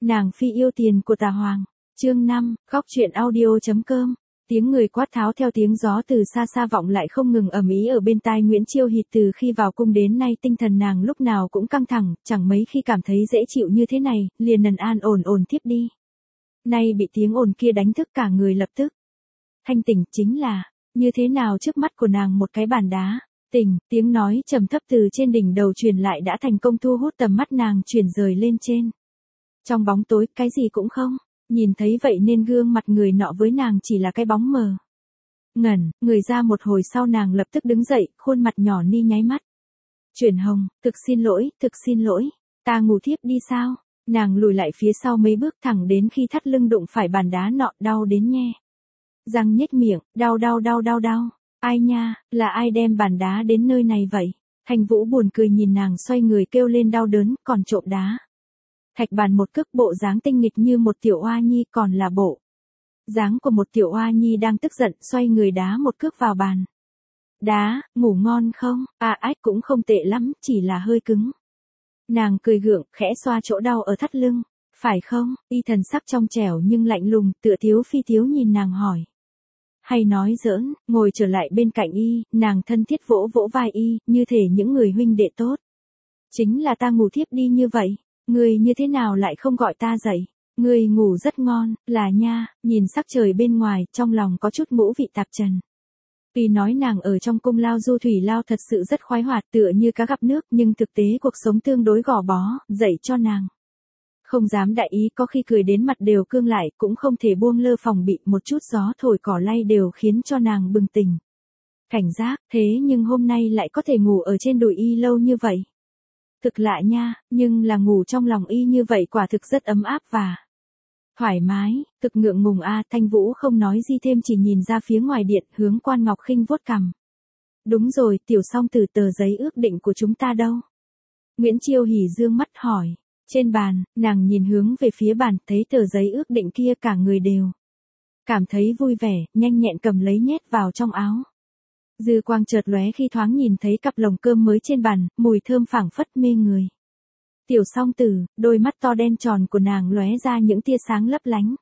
Nàng phi yêu tiền của tà hoàng. Chương 5, góc truyện audio.com. Tiếng người quát tháo theo tiếng gió từ xa xa vọng lại không ngừng ầm ĩ ở bên tai Nguyễn Chiêu Hỷ. Từ khi vào cung đến nay tinh thần nàng lúc nào cũng căng thẳng, chẳng mấy khi cảm thấy dễ chịu như thế này, liền nần an ổn thiếp đi. Nay bị tiếng ồn kia đánh thức cả người lập tức. Thanh tỉnh chính là, như thế nào trước mắt của nàng một cái bàn đá. Tỉnh, tiếng nói trầm thấp từ trên đỉnh đầu truyền lại đã thành công thu hút tầm mắt nàng chuyển rời lên trên. Trong bóng tối, cái gì cũng không, nhìn thấy vậy nên gương mặt người nọ với nàng chỉ là cái bóng mờ. Ngẩn, người ra một hồi sau nàng lập tức đứng dậy, khuôn mặt nhỏ ni nháy mắt. Chuyển Hồng, thực xin lỗi, ta ngủ thiếp đi sao? Nàng lùi lại phía sau mấy bước thẳng đến khi thắt lưng đụng phải bàn đá nọ, đau đến nhe. Răng nhếch miệng, đau. Ai nha, là ai đem bàn đá đến nơi này vậy? Thanh Vũ buồn cười nhìn nàng xoay người kêu lên đau đớn, còn trộm đá. Thạch bàn một cước bộ dáng tinh nghịch như một tiểu oa nhi, còn là bộ dáng của một tiểu oa nhi đang tức giận, xoay người đá một cước vào bàn. Đá, ngủ ngon không? Ách cũng không tệ lắm, chỉ là hơi cứng. Nàng cười gượng, khẽ xoa chỗ đau ở thắt lưng. Phải không? Y thần sắc trong trẻo nhưng lạnh lùng, tựa thiếu phi thiếu nhìn nàng hỏi. Hay nói giỡn, ngồi trở lại bên cạnh y, nàng thân thiết vỗ vỗ vai y, như thể những người huynh đệ tốt. Chính là ta ngủ thiếp đi như vậy, ngươi như thế nào lại không gọi ta dậy? Ngươi ngủ rất ngon, là nha, nhìn sắc trời bên ngoài, trong lòng có chút ngũ vị tạp trần. Tuy nói nàng ở trong cung lao du thủy lao thật sự rất khoái hoạt tựa như cá gặp nước, nhưng thực tế cuộc sống tương đối gò bó, dạy cho nàng. Không dám đại ý, có khi cười đến mặt đều cương lại, cũng không thể buông lơ phòng bị, một chút gió thổi cỏ lay đều khiến cho nàng bừng tỉnh. Cảnh giác, thế nhưng hôm nay lại có thể ngủ ở trên đùi y lâu như vậy. Thực lạ nha, nhưng là ngủ trong lòng y như vậy quả thực rất ấm áp và thoải mái, thực ngượng ngùng Thanh Vũ không nói gì thêm, chỉ nhìn ra phía ngoài điện, hướng Quan Ngọc Khinh vuốt cằm. Đúng rồi, tiểu song từ tờ giấy ước định của chúng ta đâu? Nguyễn Chiêu Hỷ dương mắt hỏi. Trên bàn, nàng nhìn hướng về phía bàn, thấy tờ giấy ước định kia cả người đều cảm thấy vui vẻ, nhanh nhẹn cầm lấy nhét vào trong áo. Dư quang chợt lóe khi thoáng nhìn thấy cặp lồng cơm mới trên bàn, mùi thơm phảng phất mê người. Tiểu song tử, đôi mắt to đen tròn của nàng lóe ra những tia sáng lấp lánh.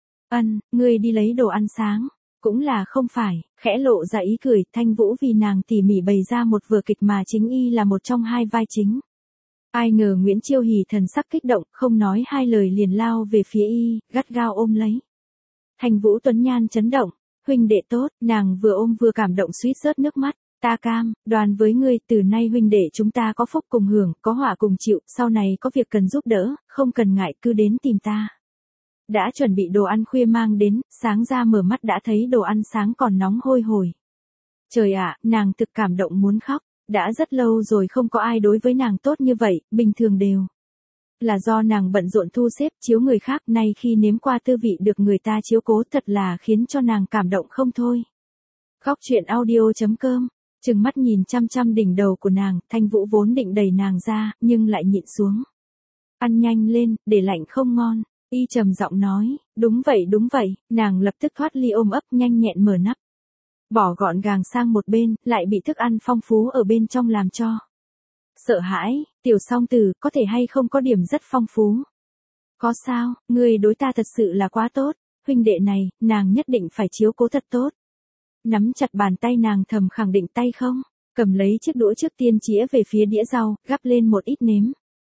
Ngươi đi lấy đồ ăn sáng. Cũng là không phải, khẽ lộ ra ý cười, Thanh Vũ vì nàng tỉ mỉ bày ra một vở kịch mà chính y là một trong hai vai chính. Ai ngờ Nguyễn Chiêu Hỷ thần sắc kích động, không nói hai lời liền lao về phía y, gắt gao ôm lấy. Thanh Vũ tuấn nhan chấn động, huynh đệ tốt, nàng vừa ôm vừa cảm động suýt rớt nước mắt. Ta cam đoan với ngươi, từ nay huynh đệ chúng ta có phúc cùng hưởng, có họa cùng chịu, sau này có việc cần giúp đỡ, không cần ngại, cứ đến tìm ta. Đã chuẩn bị đồ ăn khuya mang đến, sáng ra mở mắt đã thấy đồ ăn sáng còn nóng hôi hổi. Trời ạ, nàng thực cảm động muốn khóc. Đã rất lâu rồi không có ai đối với nàng tốt như vậy, bình thường đều là do nàng bận rộn thu xếp chiếu người khác, nay khi nếm qua tư vị được người ta chiếu cố thật là khiến cho nàng cảm động không thôi. Góc truyện audio.com. Trừng mắt nhìn chăm đỉnh đầu của nàng, Thanh Vũ vốn định đẩy nàng ra, nhưng lại nhịn xuống. Ăn nhanh lên, để lạnh không ngon. Y trầm giọng nói, đúng vậy, nàng lập tức thoát ly ôm ấp nhanh nhẹn mở nắp. Bỏ gọn gàng sang một bên, lại bị thức ăn phong phú ở bên trong làm cho sợ hãi. Tiểu song tử, có thể hay không có điểm rất phong phú? Có sao, ngươi đối ta thật sự là quá tốt, huynh đệ này, nàng nhất định phải chiếu cố thật tốt. Nắm chặt bàn tay nàng thầm khẳng định tay không, cầm lấy chiếc đũa trước tiên chĩa về phía đĩa rau, gắp lên một ít nếm.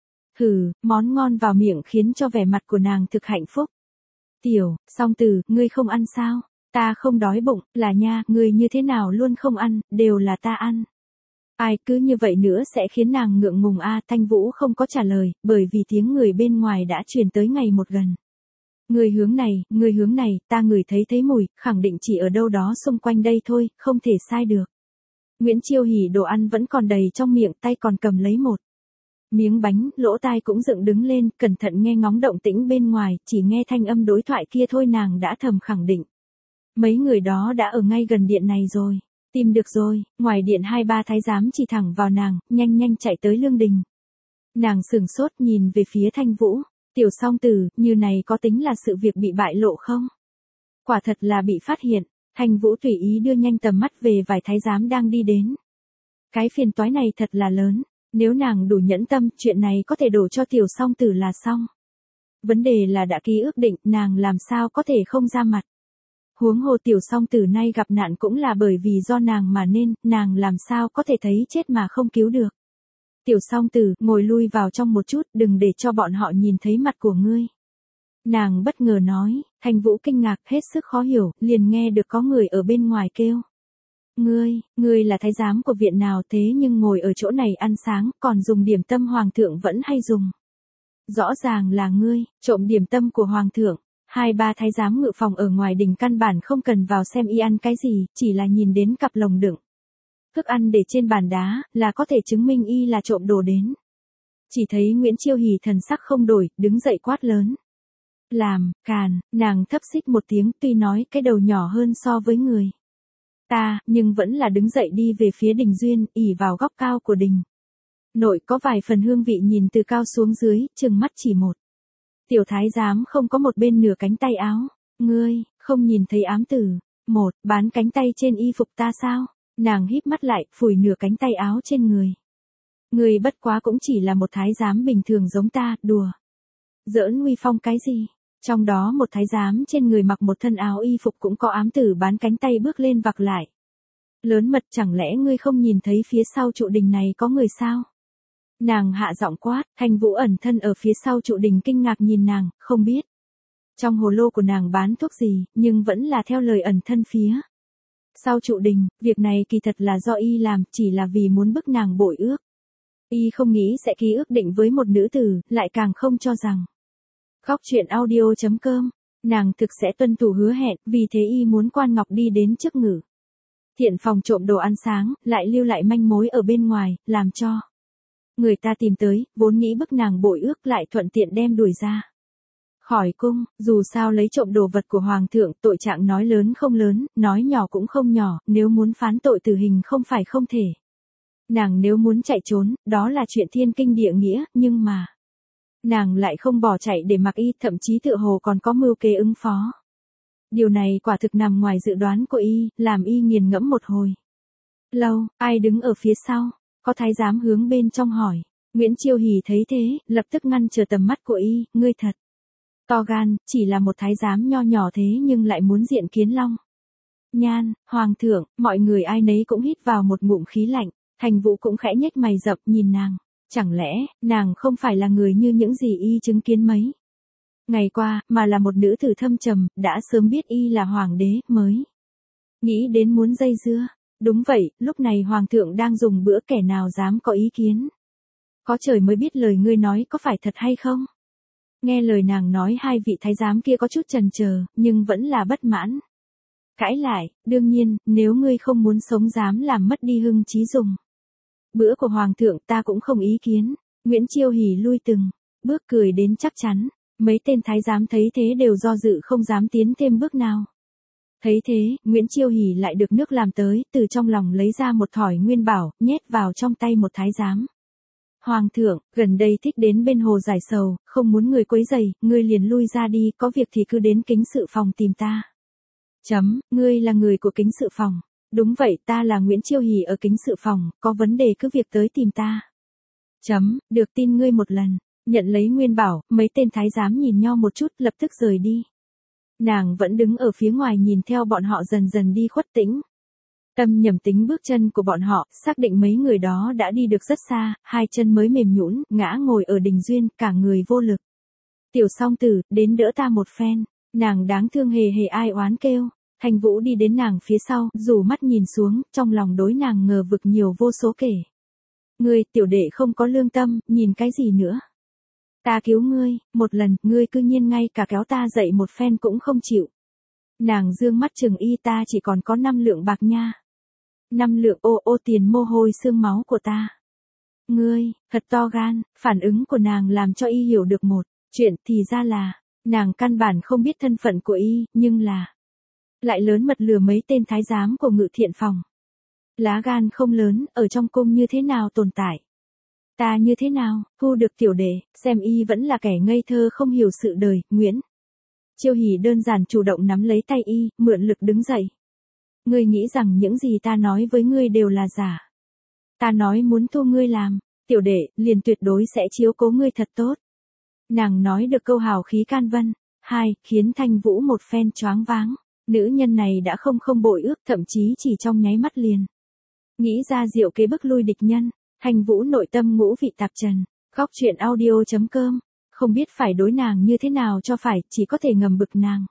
Món ngon vào miệng khiến cho vẻ mặt của nàng thực hạnh phúc. Tiểu song tử, ngươi không ăn sao? Ta không đói bụng, là nha, ngươi như thế nào luôn không ăn, đều là ta ăn. Ai cứ như vậy nữa sẽ khiến nàng ngượng ngùng Thanh Vũ không có trả lời, bởi vì tiếng người bên ngoài đã truyền tới ngày một gần. Người hướng này, ta ngửi thấy mùi, khẳng định chỉ ở đâu đó xung quanh đây thôi, không thể sai được. Nguyễn Chiêu Hỷ đồ ăn vẫn còn đầy trong miệng, tay còn cầm lấy một miếng bánh, lỗ tai cũng dựng đứng lên, cẩn thận nghe ngóng động tĩnh bên ngoài, chỉ nghe thanh âm đối thoại kia thôi nàng đã thầm khẳng định. Mấy người đó đã ở ngay gần điện này rồi. Tìm được rồi, ngoài điện 2-3 thái giám chỉ thẳng vào nàng, nhanh chạy tới lương đình. Nàng sửng sốt nhìn về phía Thanh Vũ. Tiểu song tử, như này có tính là sự việc bị bại lộ không? Quả thật là bị phát hiện. Thanh Vũ tùy ý đưa nhanh tầm mắt về vài thái giám đang đi đến. Cái phiền toái này thật là lớn. Nếu nàng đủ nhẫn tâm, chuyện này có thể đổ cho tiểu song tử là xong. Vấn đề là đã ký ước định, nàng làm sao có thể không ra mặt. Huống hồ tiểu song tử nay gặp nạn cũng là bởi vì do nàng mà nên, nàng làm sao có thể thấy chết mà không cứu được. Tiểu song tử, ngồi lui vào trong một chút, đừng để cho bọn họ nhìn thấy mặt của ngươi. Nàng bất ngờ nói, Thành Vũ kinh ngạc, hết sức khó hiểu, liền nghe được có người ở bên ngoài kêu. Ngươi là thái giám của viện nào thế nhưng ngồi ở chỗ này ăn sáng, còn dùng điểm tâm hoàng thượng vẫn hay dùng. Rõ ràng là ngươi, trộm điểm tâm của hoàng thượng. 2-3 thái giám ngự phòng ở ngoài đình căn bản không cần vào xem y ăn cái gì, chỉ là nhìn đến cặp lồng đựng thức ăn để trên bàn đá, là có thể chứng minh y là trộm đồ đến. Chỉ thấy Nguyễn Chiêu Hỷ thần sắc không đổi, đứng dậy quát lớn. Làm, càn, nàng thấp xích một tiếng, tuy nói cái đầu nhỏ hơn so với người ta, nhưng vẫn là đứng dậy đi về phía đình duyên, ỉ vào góc cao của đình. Nội có vài phần hương vị nhìn từ cao xuống dưới, chừng mắt chỉ một. Tiểu thái giám không có một bên nửa cánh tay áo. Ngươi, không nhìn thấy ám tử. Một, bán cánh tay trên y phục ta sao? Nàng híp mắt lại, phủi nửa cánh tay áo trên người. Ngươi bất quá cũng chỉ là một thái giám bình thường giống ta, đùa. Giỡn uy phong cái gì? Trong đó một thái giám trên người mặc một thân áo y phục cũng có ám tử bán cánh tay bước lên vặc lại. Lớn mật, chẳng lẽ ngươi không nhìn thấy phía sau trụ đình này có người sao? Nàng hạ giọng quát, Thành Vũ ẩn thân ở phía sau trụ đình kinh ngạc nhìn nàng, không biết. Trong hồ lô của nàng bán thuốc gì, nhưng vẫn là theo lời ẩn thân phía sau trụ đình, việc này kỳ thật là do y làm, chỉ là vì muốn bức nàng bội ước. Y không nghĩ sẽ ký ước định với một nữ tử, lại càng không cho rằng. Góc truyện audio.com, nàng thực sẽ tuân thủ hứa hẹn, vì thế y muốn Quan Ngọc đi đến trước ngự thiện phòng trộm đồ ăn sáng, lại lưu lại manh mối ở bên ngoài, làm cho người ta tìm tới, vốn nghĩ bức nàng bội ước lại thuận tiện đem đuổi ra khỏi cung. Dù sao lấy trộm đồ vật của hoàng thượng, tội trạng nói lớn không lớn, nói nhỏ cũng không nhỏ, nếu muốn phán tội tử hình không phải không thể. Nàng nếu muốn chạy trốn, đó là chuyện thiên kinh địa nghĩa, nhưng mà nàng lại không bỏ chạy để mặc y, thậm chí tựa hồ còn có mưu kế ứng phó. Điều này quả thực nằm ngoài dự đoán của y, làm y nghiền ngẫm một hồi lâu. Ai đứng ở phía sau? Có thái giám hướng bên trong hỏi. Nguyễn Chiêu Hỷ thấy thế, lập tức ngăn trở tầm mắt của y, ngươi thật to gan, chỉ là một thái giám nho nhỏ thế nhưng lại muốn diện kiến Long Nhan, hoàng thượng. Mọi người ai nấy cũng hít vào một ngụm khí lạnh. Thành Vũ cũng khẽ nhếch mày rậm nhìn nàng. Chẳng lẽ, nàng không phải là người như những gì y chứng kiến mấy ngày qua, mà là một nữ tử thâm trầm, đã sớm biết y là hoàng đế, mới nghĩ đến muốn dây dưa. Đúng vậy, lúc này hoàng thượng đang dùng bữa, kẻ nào dám có ý kiến. Có trời mới biết lời ngươi nói có phải thật hay không. Nghe lời nàng nói, hai vị thái giám kia có chút chần chờ, nhưng vẫn là bất mãn. Cãi lại, đương nhiên, nếu ngươi không muốn sống dám làm mất đi hưng trí dùng bữa của hoàng thượng, ta cũng không ý kiến. Nguyễn Chiêu Hỷ lui từng bước cười đến chắc chắn. Mấy tên thái giám thấy thế đều do dự không dám tiến thêm bước nào. Thấy thế, Nguyễn Chiêu Hỷ lại được nước làm tới, từ trong lòng lấy ra một thỏi nguyên bảo, nhét vào trong tay một thái giám. Hoàng thượng, gần đây thích đến bên hồ giải sầu, không muốn người quấy rầy, ngươi liền lui ra đi, có việc thì cứ đến kính sự phòng tìm ta. Ngươi là người của kính sự phòng. Đúng vậy, ta là Nguyễn Chiêu Hỷ ở kính sự phòng, có vấn đề cứ việc tới tìm ta. Được tin ngươi một lần. Nhận lấy nguyên bảo, mấy tên thái giám nhìn nhau một chút, lập tức rời đi. Nàng vẫn đứng ở phía ngoài nhìn theo bọn họ dần dần đi khuất tĩnh. Tâm nhầm tính bước chân của bọn họ, xác định mấy người đó đã đi được rất xa, hai chân mới mềm nhũn, ngã ngồi ở đình duyên, cả người vô lực. Tiểu song tử, đến đỡ ta một phen. Nàng đáng thương hề hề ai oán kêu. Thành Vũ đi đến nàng phía sau, rủ mắt nhìn xuống, trong lòng đối nàng ngờ vực nhiều vô số kể. Ngươi, tiểu đệ không có lương tâm, nhìn cái gì nữa. Ta cứu ngươi, một lần, ngươi cư nhiên ngay cả kéo ta dậy một phen cũng không chịu. Nàng dương mắt chừng y, ta chỉ còn có 5 lượng bạc nha. 5 lượng ô tiền mồ hôi xương máu của ta. Ngươi, thật to gan. Phản ứng của nàng làm cho y hiểu được một chuyện, thì ra là, nàng căn bản không biết thân phận của y, nhưng là lại lớn mật lừa mấy tên thái giám của ngự thiện phòng. Lá gan không lớn, ở trong cung như thế nào tồn tại. Ta như thế nào, thu được tiểu đệ, xem y vẫn là kẻ ngây thơ không hiểu sự đời. Nguyễn Chiêu Hỷ đơn giản chủ động nắm lấy tay y, mượn lực đứng dậy. Ngươi nghĩ rằng những gì ta nói với ngươi đều là giả. Ta nói muốn thu ngươi làm tiểu đệ, liền tuyệt đối sẽ chiếu cố ngươi thật tốt. Nàng nói được câu hào khí can vân. 2. Khiến Thanh Vũ một phen choáng váng. Nữ nhân này đã không bội ước, thậm chí chỉ trong nháy mắt liền. Nghĩ ra diệu kế bức lui địch nhân. Thanh Vũ nội tâm ngũ vị tạp trần. Góc truyện audio.com. Không biết phải đối nàng như thế nào cho phải, chỉ có thể ngầm bực nàng.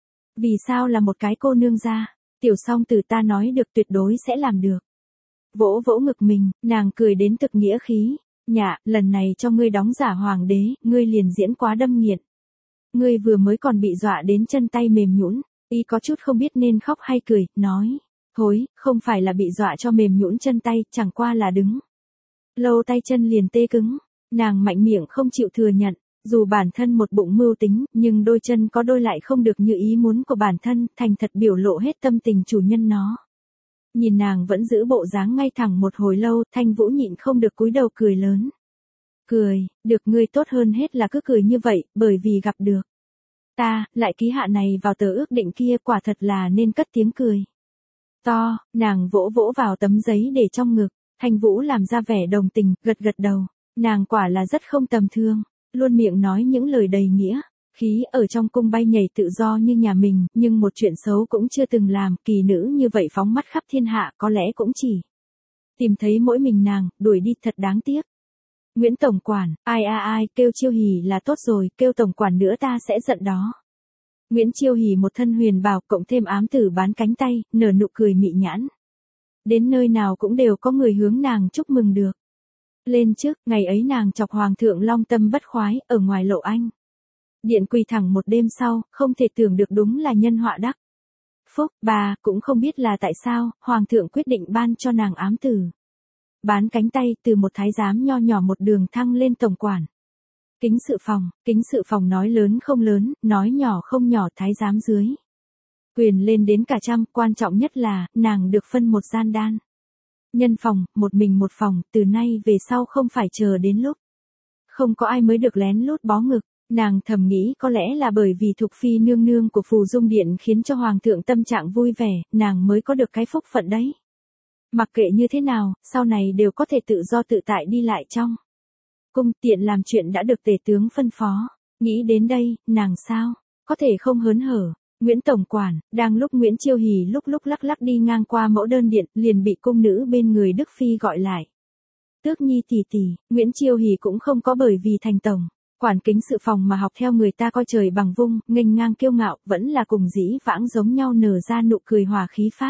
Vì sao là một cái cô nương gia? Tiểu song từ ta nói được tuyệt đối sẽ làm được. Vỗ vỗ ngực mình, nàng cười đến thực nghĩa khí. Nhạ, lần này cho ngươi đóng giả hoàng đế, ngươi liền diễn quá đâm nghiện. Ngươi vừa mới còn bị dọa đến chân tay mềm nhũn. Y có chút không biết nên khóc hay cười, nói. Hối, không phải là bị dọa cho mềm nhũn chân tay, chẳng qua là đứng lâu tay chân liền tê cứng. Nàng mạnh miệng không chịu thừa nhận. Dù bản thân một bụng mưu tính, nhưng đôi chân có đôi lại không được như ý muốn của bản thân, thành thật biểu lộ hết tâm tình chủ nhân nó. Nhìn nàng vẫn giữ bộ dáng ngay thẳng một hồi lâu, Thanh Vũ nhịn không được cúi đầu cười lớn. Cười, được, ngươi tốt hơn hết là cứ cười như vậy, bởi vì gặp được ta, lại ký hạ này vào tờ ước định kia, quả thật là nên cất tiếng cười to. Nàng vỗ vỗ vào tấm giấy để trong ngực. Thanh Vũ làm ra vẻ đồng tình, gật gật đầu. Nàng quả là rất không tầm thường, luôn miệng nói những lời đầy nghĩa. Khí ở trong cung bay nhảy tự do như nhà mình, nhưng một chuyện xấu cũng chưa từng làm. Kỳ nữ như vậy phóng mắt khắp thiên hạ, có lẽ cũng chỉ tìm thấy mỗi mình nàng, đuổi đi thật đáng tiếc. Nguyễn Tổng Quản, ai, kêu Chiêu Hỉ là tốt rồi, kêu Tổng Quản nữa ta sẽ giận đó. Nguyễn Chiêu Hỉ một thân huyền bào, cộng thêm ám tử bán cánh tay, nở nụ cười mị nhãn. Đến nơi nào cũng đều có người hướng nàng chúc mừng được. Lên trước, ngày ấy nàng chọc Hoàng thượng long tâm bất khoái, ở ngoài Lộ Anh điện quỳ thẳng một đêm sau, không thể tưởng được đúng là nhân họa đắc phúc. Bà cũng không biết là tại sao, Hoàng thượng quyết định ban cho nàng ám tử bán cánh tay, từ một thái giám nho nhỏ một đường thăng lên tổng quản. Kính sự phòng nói lớn không lớn, nói nhỏ không nhỏ, thái giám dưới quyền lên đến cả trăm, quan trọng nhất là, nàng được phân một gian đan nhân phòng, một mình một phòng, từ nay về sau không phải chờ đến lúc không có ai mới được lén lút bó ngực. Nàng thầm nghĩ có lẽ là bởi vì Thục Phi nương nương của Phù Dung Điện khiến cho Hoàng thượng tâm trạng vui vẻ, nàng mới có được cái phúc phận đấy. Mặc kệ như thế nào, sau này đều có thể tự do tự tại đi lại trong cung, tiện làm chuyện đã được tể tướng phân phó. Nghĩ đến đây, nàng sao có thể không hớn hở. Nguyễn Tổng Quản, đang lúc Nguyễn Chiêu Hỉ lúc lắc lắc đi ngang qua mẫu đơn điện, liền bị cung nữ bên người Đức Phi gọi lại. Tước Nhi tỷ tỷ. Nguyễn Chiêu Hỉ cũng không có bởi vì thành tổng quản kính sự phòng mà học theo người ta coi trời bằng vung, nghênh ngang kiêu ngạo, vẫn là cùng dĩ vãng giống nhau, nở ra nụ cười hòa khí phát.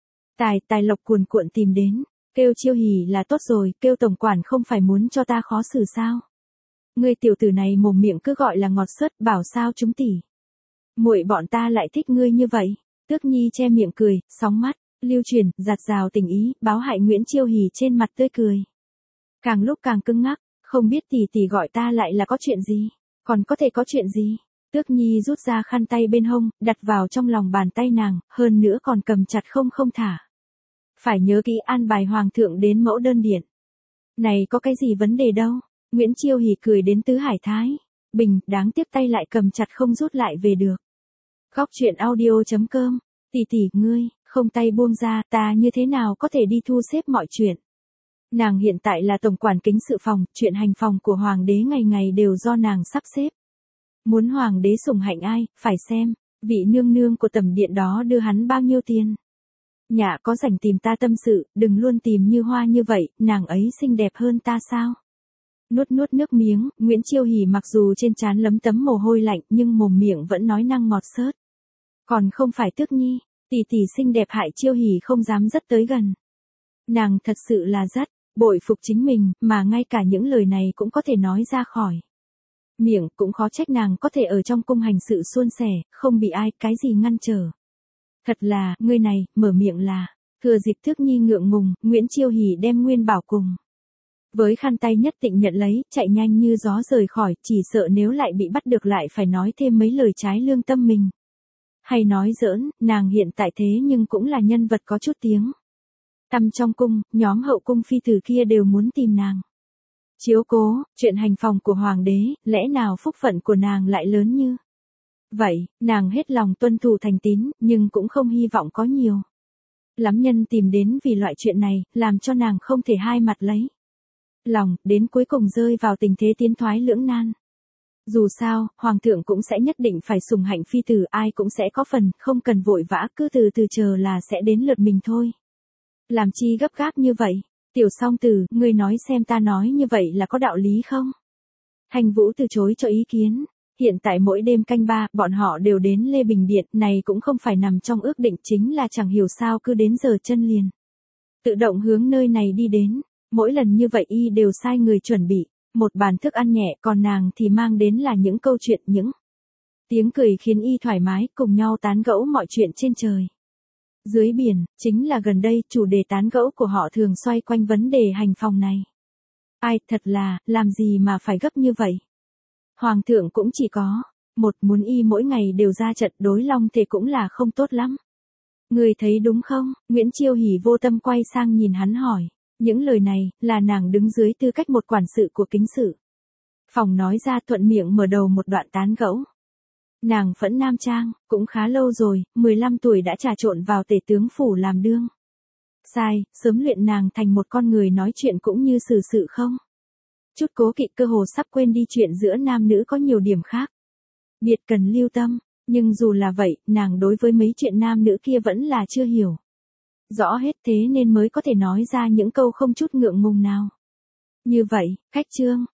Tài lộc cuồn cuộn tìm đến, kêu Chiêu Hỉ là tốt rồi, kêu tổng quản không phải muốn cho ta khó xử sao? Ngươi tiểu tử này mồm miệng cứ gọi là ngọt xớt, bảo sao chúng tỷ muội bọn ta lại thích ngươi như vậy. Tước Nhi che miệng cười, sóng mắt lưu truyền, giạt rào tình ý, báo hại Nguyễn Chiêu Hỉ trên mặt tươi cười càng lúc càng cứng ngắc. Không biết tỷ tỷ gọi ta lại là có chuyện gì? Còn có thể có chuyện gì? Tước Nhi rút ra khăn tay bên hông, đặt vào trong lòng bàn tay nàng, hơn nữa còn cầm chặt không thả. Phải nhớ kỹ an bài Hoàng thượng đến mẫu đơn điện. Này có cái gì vấn đề đâu? Nguyễn Chiêu Hỉ cười đến tứ hải thái bình, đáng tiếc tay lại cầm chặt không rút lại về được. Góc truyện audio.com. Tỷ tỷ, ngươi không tay buông ra, ta như thế nào có thể đi thu xếp mọi chuyện? Nàng hiện tại là tổng quản kính sự phòng, chuyện hành phòng của hoàng đế ngày ngày đều do nàng sắp xếp. Muốn hoàng đế sủng hạnh ai, phải xem vị nương nương của tẩm điện đó đưa hắn bao nhiêu tiền. Nhạ có rảnh tìm ta tâm sự, đừng luôn tìm Như Hoa như vậy, nàng ấy xinh đẹp hơn ta sao? Nuốt nước miếng, Nguyễn Chiêu Hỉ mặc dù trên trán lấm tấm mồ hôi lạnh, nhưng mồm miệng vẫn nói năng ngọt xớt. Còn không phải Tước Nhi, tỷ tỷ xinh đẹp hại Chiêu Hỉ không dám rất tới gần. Nàng thật sự là rất bội phục chính mình, mà ngay cả những lời này cũng có thể nói ra khỏi miệng, cũng khó trách nàng có thể ở trong cung hành sự suôn sẻ, không bị ai cái gì ngăn trở. Thật là, ngươi này, mở miệng là. Thừa dịp Tước Nhi ngượng ngùng, Nguyễn Chiêu Hỉ đem Nguyên Bảo cùng với khăn tay nhất định nhận lấy, chạy nhanh như gió rời khỏi, chỉ sợ nếu lại bị bắt được lại phải nói thêm mấy lời trái lương tâm mình. Hay nói giỡn, nàng hiện tại thế nhưng cũng là nhân vật có chút tiếng tăm trong cung, nhóm hậu cung phi tử kia đều muốn tìm nàng chiếu cố. Chuyện hành phòng của hoàng đế, lẽ nào phúc phận của nàng lại lớn như vậy? Nàng hết lòng tuân thủ thành tín, nhưng cũng không hy vọng có nhiều lắm nhân tìm đến vì loại chuyện này, làm cho nàng không thể hai mặt lấy lòng, đến cuối cùng rơi vào tình thế tiến thoái lưỡng nan. Dù sao, hoàng thượng cũng sẽ nhất định phải sủng hạnh phi tử, ai cũng sẽ có phần, không cần vội vã, cứ từ từ chờ là sẽ đến lượt mình thôi. Làm chi gấp gáp như vậy? Tiểu Song Tử, ngươi nói xem ta nói như vậy là có đạo lý không? Hành Vũ từ chối cho ý kiến. Hiện tại mỗi đêm canh ba, bọn họ đều đến Lê Bình Điện, này cũng không phải nằm trong ước định, chính là chẳng hiểu sao cứ đến giờ chân liền. Tự động hướng nơi này đi đến, mỗi lần như vậy y đều sai người chuẩn bị, một bàn thức ăn nhẹ, còn nàng thì mang đến là những câu chuyện, những tiếng cười khiến y thoải mái, cùng nhau tán gẫu mọi chuyện trên trời. Dưới biển, chính là gần đây, chủ đề tán gẫu của họ thường xoay quanh vấn đề hành phòng này. Ai, thật là, làm gì mà phải gấp như vậy? Hoàng thượng cũng chỉ có một, muốn y mỗi ngày đều ra trận, đối Long Thể cũng là không tốt lắm. Người thấy đúng không? Nguyễn Chiêu Hỉ vô tâm quay sang nhìn hắn hỏi. Những lời này, là nàng đứng dưới tư cách một quản sự của kính sự. Phòng nói ra, thuận miệng mở đầu một đoạn tán gẫu. Nàng Phẫn Nam Trang, cũng khá lâu rồi, 15 tuổi đã trà trộn vào tể tướng phủ làm đương. Sai, sớm luyện nàng thành một con người nói chuyện cũng như xử sự không? Chút cố kỵ, cơ hồ sắp quên đi chuyện giữa nam nữ có nhiều điểm khác biệt cần lưu tâm, nhưng dù là vậy, nàng đối với mấy chuyện nam nữ kia vẫn là chưa hiểu rõ hết, thế nên mới có thể nói ra những câu không chút ngượng ngùng nào. Như vậy, khách trương,